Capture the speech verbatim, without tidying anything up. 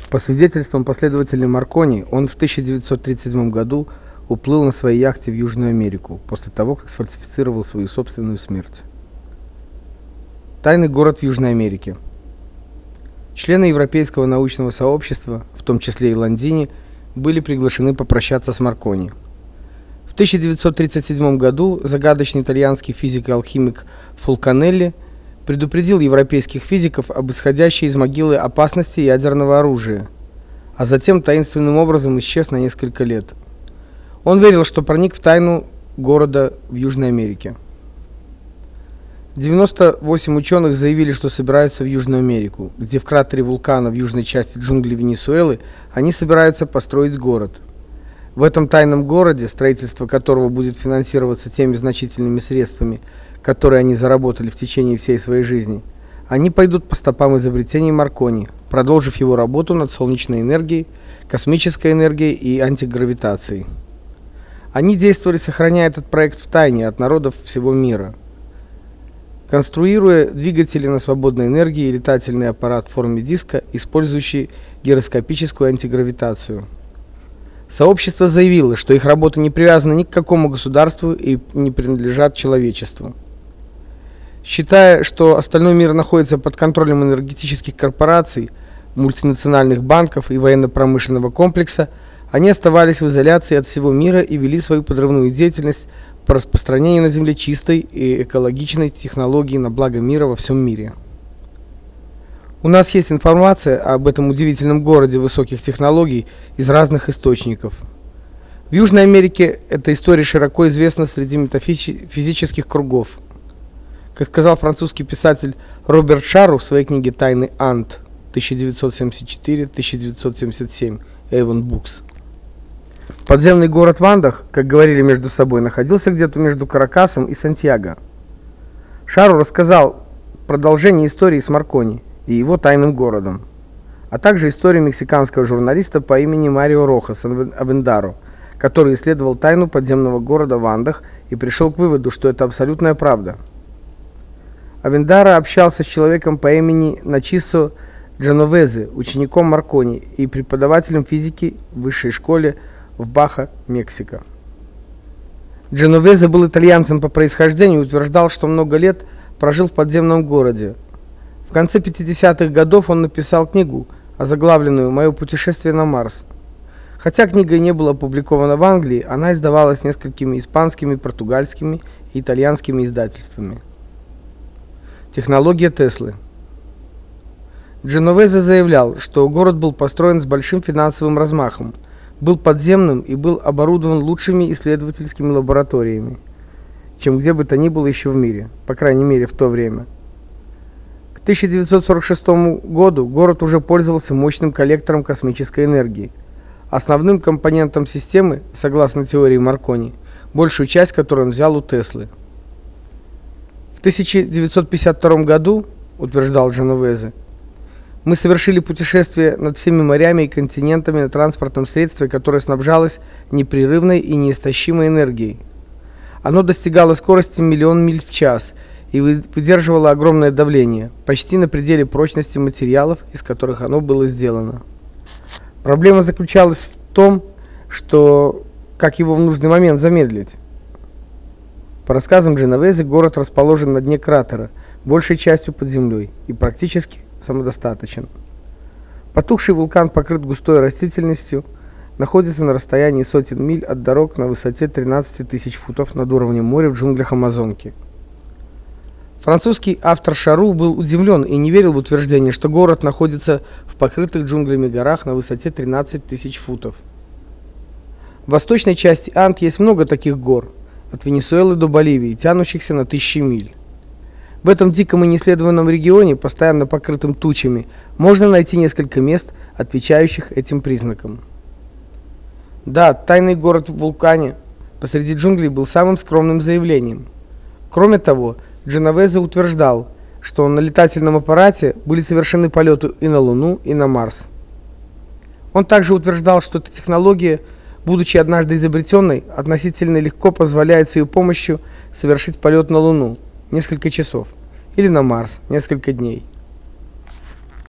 По свидетельствам последователей Маркони, он в тысяча девятьсот тридцать седьмом году уплыл на своей яхте в Южную Америку после того, как сфальсифицировал свою собственную смерть. Тайный город в Южной Америке. Члены Европейского научного сообщества, в том числе и Ландини, были приглашены попрощаться с Маркони. В тысяча девятьсот тридцать седьмом году загадочный итальянский физик и алхимик Фулканелли предупредил европейских физиков об исходящей из могилы опасности ядерного оружия, а затем таинственным образом исчез на несколько лет. Он верил, что проник в тайну города в Южной Америке. девяносто восемь ученых заявили, что собираются в Южную Америку, где в кратере вулкана в южной части джунглей Венесуэлы они собираются построить город. В этом тайном городе, строительство которого будет финансироваться теми значительными средствами, которые они заработали в течение всей своей жизни, они пойдут по стопам изобретений Маркони, продолжив его работу над солнечной энергией, космической энергией и антигравитацией. Они действовали, сохраняя этот проект в тайне от народов всего мира, конструируя двигатели на свободной энергии и летательный аппарат в форме диска, использующий гироскопическую антигравитацию. Сообщество заявило, что их работы не привязаны ни к какому государству и не принадлежат человечеству. Считая, что остальной мир находится под контролем энергетических корпораций, мультинациональных банков и военно-промышленного комплекса, они оставались в изоляции от всего мира и вели свою подрывную деятельность по распространению на Земле чистой и экологичной технологии на благо мира во всем мире. У нас есть информация об этом удивительном городе высоких технологий из разных источников. В Южной Америке эта история широко известна среди метафизических кругов. Как сказал французский писатель Роберт Шару в своей книге «Тайны Анд» тысяча девятьсот семьдесят четыре — тысяча девятьсот семьдесят семь, Avon Books. Подземный город в Андах, как говорили между собой, находился где-то между Каракасом и Сантьяго. Шару рассказал продолжение истории с Маркони и его тайным городом, а также историю мексиканского журналиста по имени Марио Рохас Авендаро, который исследовал тайну подземного города в Андах и пришел к выводу, что это абсолютная правда. Авендаро общался с человеком по имени Начисо Дженовезе, учеником Маркони и преподавателем физики в высшей школе в Баха, Мексика. Дженовезе был итальянцем по происхождению и утверждал, что много лет прожил в подземном городе. В конце пятидесятых годов он написал книгу, озаглавленную «Мое путешествие на Марс». Хотя книга не была опубликована в Англии, она издавалась несколькими испанскими, португальскими и итальянскими издательствами. Технология Теслы. Дженовезе заявлял, что город был построен с большим финансовым размахом, был подземным и был оборудован лучшими исследовательскими лабораториями, чем где бы то ни было еще в мире, по крайней мере в то время. К тысяча девятьсот сорок шестому году город уже пользовался мощным коллектором космической энергии, основным компонентом системы, согласно теории Маркони, большую часть которой он взял у Теслы. В тысяча девятьсот пятьдесят втором году, утверждал Дженовезе, мы совершили путешествие над всеми морями и континентами на транспортном средстве, которое снабжалось непрерывной и неистощимой энергией. Оно достигало скорости миллион миль в час и выдерживало огромное давление, почти на пределе прочности материалов, из которых оно было сделано. Проблема заключалась в том, что как его в нужный момент замедлить. По рассказам Дженовезе, город расположен на дне кратера, большей частью под землей, и практически самодостаточен. Потухший вулкан покрыт густой растительностью, находится на расстоянии сотен миль от дорог на высоте тринадцати тысяч футов над уровнем моря в джунглях Амазонки. Французский автор Шару был удивлен и не верил в утверждение, что город находится в покрытых джунглями горах на высоте тринадцати тысяч футов. В восточной части Анд есть много таких гор, от Венесуэлы до Боливии, тянущихся на тысячи миль. В этом диком и неисследованном регионе, постоянно покрытым тучами, можно найти несколько мест, отвечающих этим признакам. Да, тайный город в вулкане посреди джунглей был самым скромным заявлением. Кроме того, Дженовезе утверждал, что на летательном аппарате были совершены полеты и на Луну, и на Марс. Он также утверждал, что эта технология, будучи однажды изобретенной, относительно легко позволяет с ее помощью совершить полет на Луну несколько часов или на Марс несколько дней.